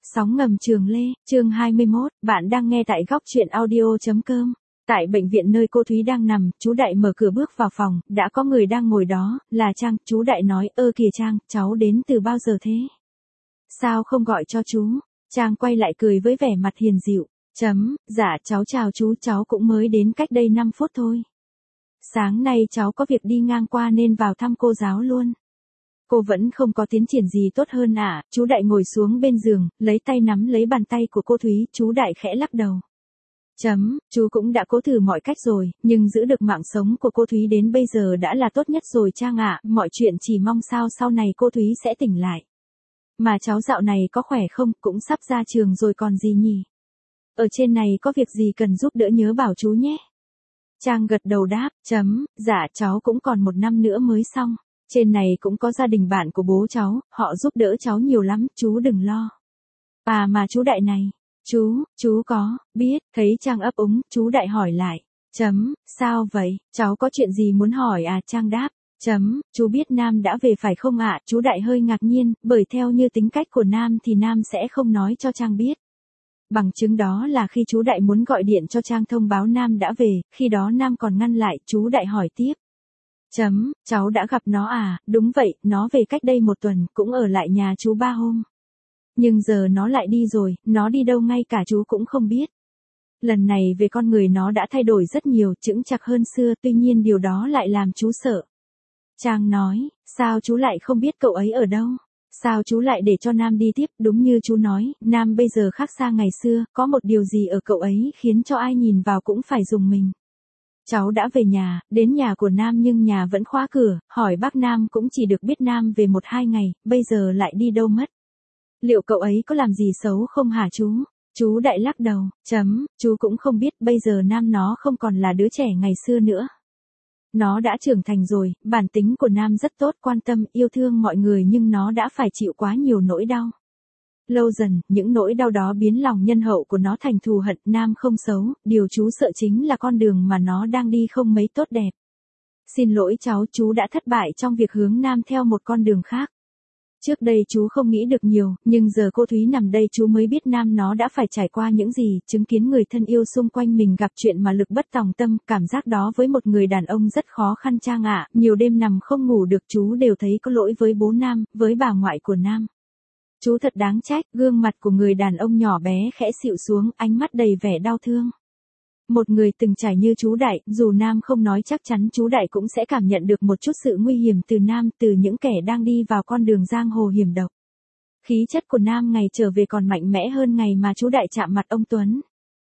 Sóng ngầm Trường Lê, chương 21, bạn đang nghe tại góc truyện audio.com. Tại bệnh viện nơi cô Thúy đang nằm, chú Đại mở cửa bước vào phòng, đã có người đang ngồi đó, là Trang. Chú Đại nói, kìa Trang, cháu đến từ bao giờ thế? Sao không gọi cho chú? Trang quay lại cười với vẻ mặt hiền dịu. Dạ cháu chào chú, cháu cũng mới đến cách đây 5 phút thôi. Sáng nay cháu có việc đi ngang qua nên vào thăm cô giáo luôn. Cô vẫn không có tiến triển gì tốt hơn à? Chú Đại ngồi xuống bên giường, lấy tay nắm lấy bàn tay của cô Thúy, chú Đại khẽ lắc đầu. Chú cũng đã cố thử mọi cách rồi, nhưng giữ được mạng sống của cô Thúy đến bây giờ đã là tốt nhất rồi Trang ạ, mọi chuyện chỉ mong sao sau này cô Thúy sẽ tỉnh lại. Mà cháu dạo này có khỏe không, cũng sắp ra trường rồi còn gì nhỉ? Ở trên này có việc gì cần giúp đỡ nhớ bảo chú nhé. Trang gật đầu đáp, dạ cháu cũng còn 1 năm nữa mới xong. Trên này cũng có gia đình bạn của bố cháu, họ giúp đỡ cháu nhiều lắm, chú đừng lo. À mà chú Đại này, chú có, biết, thấy Trang ấp úng, chú Đại hỏi lại. Sao vậy, cháu có chuyện gì muốn hỏi à? Trang đáp. Chú biết Nam đã về phải không ạ? Chú Đại hơi ngạc nhiên, bởi theo như tính cách của Nam thì Nam sẽ không nói cho Trang biết. Bằng chứng đó là khi chú Đại muốn gọi điện cho Trang thông báo Nam đã về, khi đó Nam còn ngăn lại, chú Đại hỏi tiếp. Cháu đã gặp nó à? Đúng vậy, nó về cách đây 1 tuần, cũng ở lại nhà chú 3 hôm. Nhưng giờ nó lại đi rồi, nó đi đâu ngay cả chú cũng không biết. Lần này về con người nó đã thay đổi rất nhiều, chững chạc hơn xưa, tuy nhiên điều đó lại làm chú sợ. Trang nói, sao chú lại không biết cậu ấy ở đâu? Sao chú lại để cho Nam đi tiếp? Đúng như chú nói, Nam bây giờ khác xa ngày xưa, có một điều gì ở cậu ấy khiến cho ai nhìn vào cũng phải rùng mình. Cháu đã về nhà, đến nhà của Nam nhưng nhà vẫn khóa cửa, hỏi bác Nam cũng chỉ được biết Nam về 1-2 ngày, bây giờ lại đi đâu mất. Liệu cậu ấy có làm gì xấu không hả chú? Chú Đại lắc đầu, chú cũng không biết, bây giờ Nam nó không còn là đứa trẻ ngày xưa nữa. Nó đã trưởng thành rồi, bản tính của Nam rất tốt, quan tâm, yêu thương mọi người nhưng nó đã phải chịu quá nhiều nỗi đau. Lâu dần, những nỗi đau đó biến lòng nhân hậu của nó thành thù hận. Nam không xấu, điều chú sợ chính là con đường mà nó đang đi không mấy tốt đẹp. Xin lỗi cháu, chú đã thất bại trong việc hướng Nam theo một con đường khác. Trước đây chú không nghĩ được nhiều, nhưng giờ cô Thúy nằm đây chú mới biết Nam nó đã phải trải qua những gì, chứng kiến người thân yêu xung quanh mình gặp chuyện mà lực bất tòng tâm, cảm giác đó với một người đàn ông rất khó khăn Trang ạ. Nhiều đêm nằm không ngủ được chú đều thấy có lỗi với bố Nam, với bà ngoại của Nam. Chú thật đáng trách, gương mặt của người đàn ông nhỏ bé khẽ xịu xuống, ánh mắt đầy vẻ đau thương. Một người từng trải như chú Đại, dù Nam không nói chắc chắn chú Đại cũng sẽ cảm nhận được một chút sự nguy hiểm từ Nam, từ những kẻ đang đi vào con đường giang hồ hiểm độc. Khí chất của Nam ngày trở về còn mạnh mẽ hơn ngày mà chú Đại chạm mặt ông Tuấn.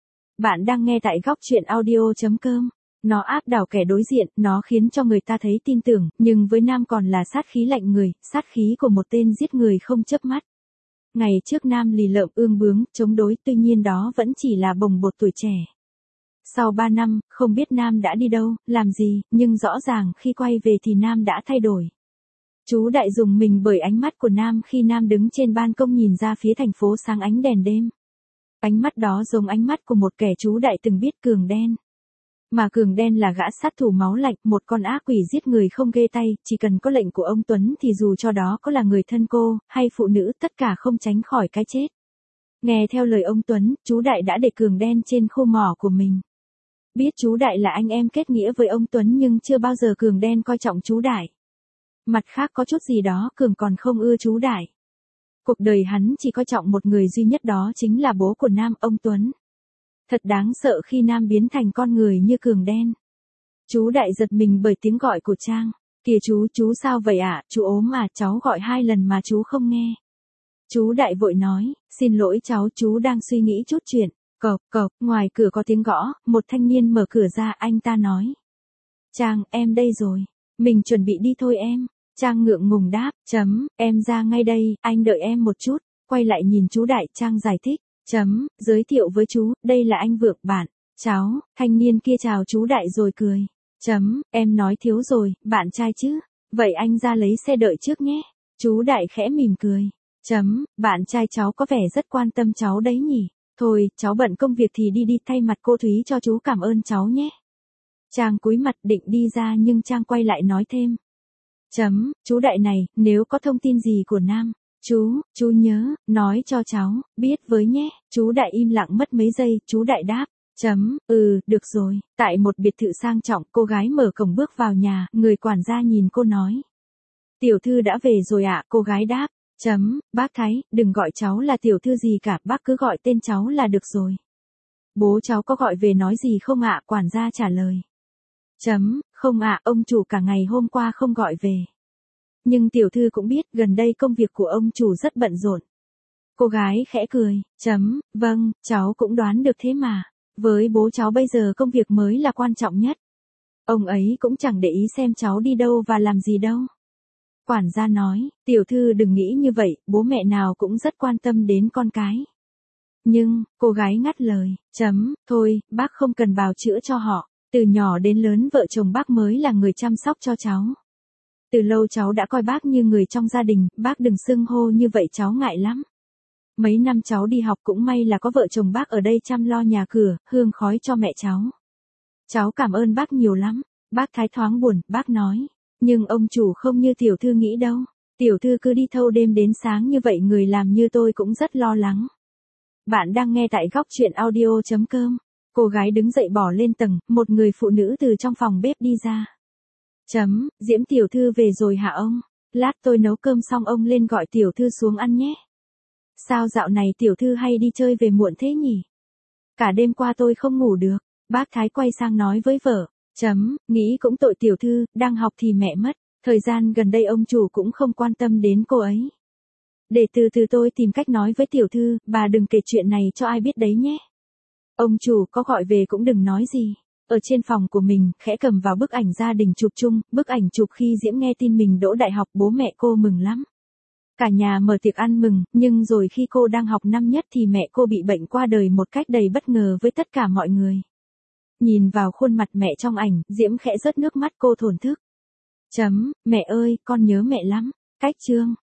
Bạn đang nghe tại góc truyện audio.com. Nó áp đảo kẻ đối diện, nó khiến cho người ta thấy tin tưởng, nhưng với Nam còn là sát khí lạnh người, sát khí của một tên giết người không chớp mắt. Ngày trước Nam lì lợm ương bướng, chống đối, tuy nhiên đó vẫn chỉ là bồng bột tuổi trẻ. Sau 3 năm, không biết Nam đã đi đâu, làm gì, nhưng rõ ràng khi quay về thì Nam đã thay đổi. Chú Đại rùng mình bởi ánh mắt của Nam khi Nam đứng trên ban công nhìn ra phía thành phố sáng ánh đèn đêm. Ánh mắt đó giống ánh mắt của một kẻ chú Đại từng biết, Cường Đen. Mà Cường Đen là gã sát thủ máu lạnh, một con ác quỷ giết người không ghê tay, chỉ cần có lệnh của ông Tuấn thì dù cho đó có là người thân cô, hay phụ nữ, tất cả không tránh khỏi cái chết. Nghe theo lời ông Tuấn, chú Đại đã để Cường Đen trên khu mỏ của mình. Biết chú Đại là anh em kết nghĩa với ông Tuấn nhưng chưa bao giờ Cường Đen coi trọng chú Đại. Mặt khác có chút gì đó Cường còn không ưa chú Đại. Cuộc đời hắn chỉ coi trọng một người duy nhất, đó chính là bố của Nam, ông Tuấn. Thật đáng sợ khi Nam biến thành con người như Cường Đen. Chú Đại giật mình bởi tiếng gọi của Trang. Kìa chú sao vậy ạ? Chú ốm à? Cháu gọi 2 lần mà chú không nghe. Chú Đại vội nói, xin lỗi cháu, chú đang suy nghĩ chút chuyện. Cộc, ngoài cửa có tiếng gõ, một thanh niên mở cửa ra, anh ta nói. Trang, em đây rồi. Mình chuẩn bị đi thôi em. Trang ngượng ngùng đáp, em ra ngay đây, anh đợi em một chút. Quay lại nhìn chú Đại, Trang giải thích. Giới thiệu với chú, đây là anh Vượng, bạn. Cháu, thanh niên kia chào chú Đại rồi cười. Em nói thiếu rồi, bạn trai chứ. Vậy anh ra lấy xe đợi trước nhé. Chú Đại khẽ mỉm cười. Bạn trai cháu có vẻ rất quan tâm cháu đấy nhỉ. Thôi, cháu bận công việc thì đi thay mặt cô Thúy cho chú cảm ơn cháu nhé. Trang cúi mặt định đi ra nhưng Trang quay lại nói thêm. Chú Đại này, nếu có thông tin gì của Nam, Chú nhớ, nói cho cháu, biết với nhé. Chú Đại im lặng mất mấy giây, chú Đại đáp. Được rồi. Tại một biệt thự sang trọng, cô gái mở cổng bước vào nhà, người quản gia nhìn cô nói. Tiểu thư đã về rồi ạ, cô gái đáp. Bác Thái, đừng gọi cháu là tiểu thư gì cả, bác cứ gọi tên cháu là được rồi. Bố cháu có gọi về nói gì không ạ, quản gia trả lời. Không ạ, ông chủ cả ngày hôm qua không gọi về. Nhưng tiểu thư cũng biết, gần đây công việc của ông chủ rất bận rộn. Cô gái khẽ cười. Vâng, cháu cũng đoán được thế mà. Với bố cháu bây giờ công việc mới là quan trọng nhất. Ông ấy cũng chẳng để ý xem cháu đi đâu và làm gì đâu. Quản gia nói, tiểu thư đừng nghĩ như vậy, bố mẹ nào cũng rất quan tâm đến con cái. Nhưng, cô gái ngắt lời. Thôi, bác không cần bào chữa cho họ. Từ nhỏ đến lớn vợ chồng bác mới là người chăm sóc cho cháu. Từ lâu cháu đã coi bác như người trong gia đình, bác đừng xưng hô như vậy cháu ngại lắm. Mấy năm cháu đi học cũng may là có vợ chồng bác ở đây chăm lo nhà cửa, hương khói cho mẹ cháu. Cháu cảm ơn bác nhiều lắm. Bác Thái thoáng buồn, bác nói. Nhưng ông chủ không như tiểu thư nghĩ đâu. Tiểu thư cứ đi thâu đêm đến sáng như vậy, người làm như tôi cũng rất lo lắng. Bạn đang nghe tại góc truyện audio.com. Cô gái đứng dậy bỏ lên tầng, một người phụ nữ từ trong phòng bếp đi ra. Diễm tiểu thư về rồi hả ông? Lát tôi nấu cơm xong ông lên gọi tiểu thư xuống ăn nhé. Sao dạo này tiểu thư hay đi chơi về muộn thế nhỉ? Cả đêm qua tôi không ngủ được. Bác Thái quay sang nói với vợ. Nghĩ cũng tội tiểu thư, đang học thì mẹ mất. Thời gian gần đây ông chủ cũng không quan tâm đến cô ấy. Để từ từ tôi tìm cách nói với tiểu thư, bà đừng kể chuyện này cho ai biết đấy nhé. Ông chủ có gọi về cũng đừng nói gì. Ở trên phòng của mình, khẽ cầm vào bức ảnh gia đình chụp chung, bức ảnh chụp khi Diễm nghe tin mình đỗ đại học, bố mẹ cô mừng lắm. Cả nhà mở tiệc ăn mừng, nhưng rồi khi cô đang học năm nhất thì mẹ cô bị bệnh qua đời một cách đầy bất ngờ với tất cả mọi người. Nhìn vào khuôn mặt mẹ trong ảnh, Diễm khẽ rớt nước mắt, cô thổn thức. Mẹ ơi, con nhớ mẹ lắm. Cách chương